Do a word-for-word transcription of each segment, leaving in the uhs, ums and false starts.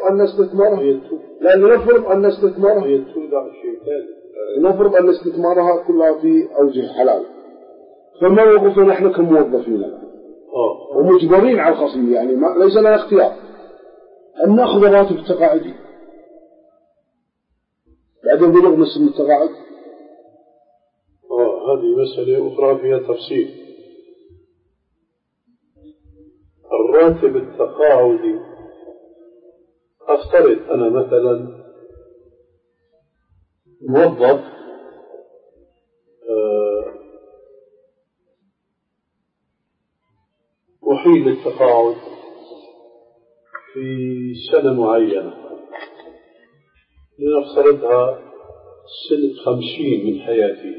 أن نستثمرها، لأن نفرض أن نستثمرها نفرض أن استثمارها كلها في أوجه حلال، فما وقفنا نحن كموظفين ومجبرين على الخصم، يعني ما ليس لنا اختيار أن نأخذ راتب التقاعدي بعدين بلغ نصف التقاعد. آه هذه مسألة أخرى فيها تفصيل. الراتب التقاعدي أفترض أنا مثلا موظف أحيل التقاعد في سنة معينة، لنفترضها سنة خمسين من حياتي.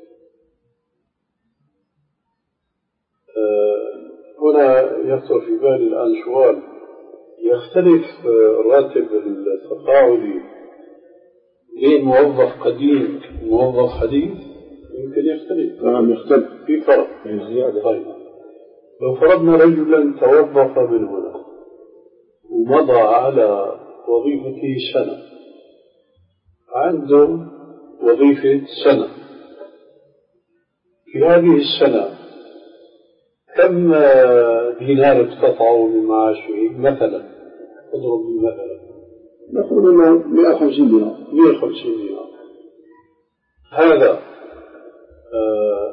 هنا يخطر في بالي الآن سؤال، يختلف راتب التقاعدي بين موظف قديم وموظف حديث؟ يمكن يختلف. نعم يختلف، في فرق. طيب لو فرضنا رجلا توظف من هنا ومضى على وظيفته سنة، عنده وظيفة سنة، في هذه السنة كم دينار اقتطعوا من معاشه مثلا؟ اضرب لي مثلا. نقول انه مئة وخمسين دينار. مئة وخمسين دينار. هذا آه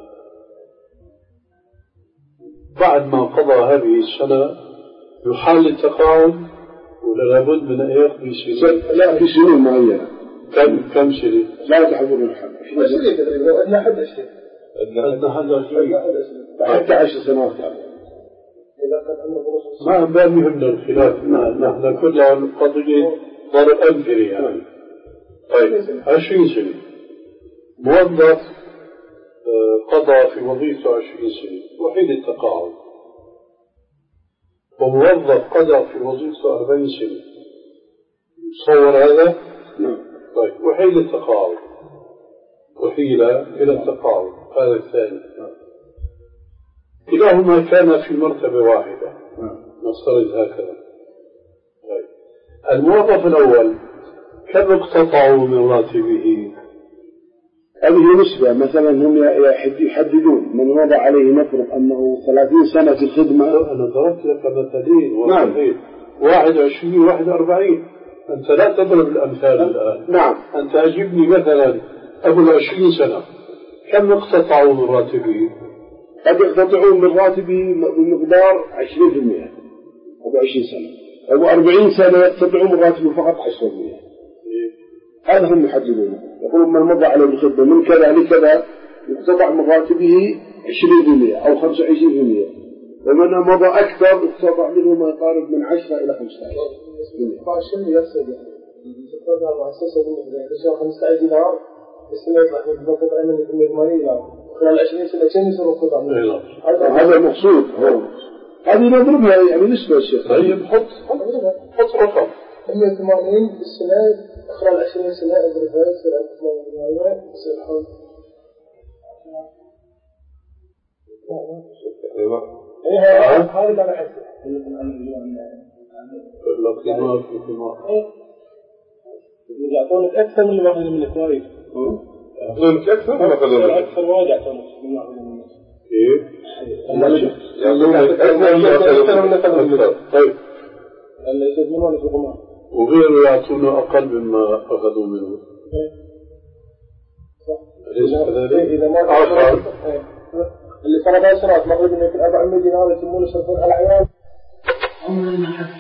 بعد ما قضى هذه السنة يحال التقاعد ولا لابد من أن يقضي سنة؟ لا، في سنين معينة. كم كم سنة؟ لا تحضر الحد. بس سنين تقريبا، أدنى حد عشرين. أدنى حد عشرين. حتى عشر سنوات. ما ما يهمنا الخلاف، نحن كلها قضية ضرب أمثلة يعني. طيب عشرين سنة موظف قضى في وظيفته عشرين سنة وحيد التقاعد، وموظف قضى في وظيفته أربعين سنة، تصور هذا؟ نعم. طيب وحيد التقاعد، وحيل إلى التقاعد هذا الثاني، كلاهما كان في مرتبة واحدة، نفترض هكذا. طيب الموظف الأول كم اقتطعوا من راتبه؟ هذه نسبة، مثلا هم يحددون من وضع عليه نفرض أنه ثلاثين سنة في الخدمة. أنا ضربت لك مثلين. نعم. واحد وعشرين واحد أربعين، أنت لا تضرب الأمثال الآن. نعم. أنت أجيبني مثلا أبو العشرين سنة كم اقتطعوا من راتبه؟ قد يقتطعون من راتبه بمقدار عشرين بالمئة. أبو عشرين سنة، أبو أربعين سنة يقتطعون من راتبه فقط عشرين بالمئة. هذا هم يحددونه، يقولون من مضى على الخدمة من كذا لكذا يقتطع من راتبه عشرين بالمئة أو خمسة وعشرين بالمئة، ومن مضى أكثر يقتطع منه ما يقارب من عشرة إلى خمسة عشر بالمئة. فالشيء يفسد يعني يتفرد على أساسه بالمئة، إذا خمسة عشر دينار السنة يطلع من القطع من الثمانية دينار خلال عشرين سنة كم يصير القطع منه؟ هذا المقصود. هذه نضربها يعني نسبة الشيخ. طيب حط حط رقم مئة وثمانين بالسنة خلال عشرين سنة أضربها يصير ألف وثمانمائة يصير حول. إيه هذا اللي أنا أحسه. القيمة في القيمة. يعطونك أكثر من اللي ماخذين من الكويت. يعطونك أكثر ولا أقل؟ أكثر وايد يعطونك من اللي ماخذين من الكويت. إيه؟ يعطونك أكثر من الكويت. طيب. اللي يزيد منه ولا يزيد منه. وغيره يعطونه أقل مما أخذوا منه. أليس كذلك؟ إذا ما آخر اللي صار بعد سنوات ماخذين من الأربعمائة دينار يسمونه يصرفون على العيال.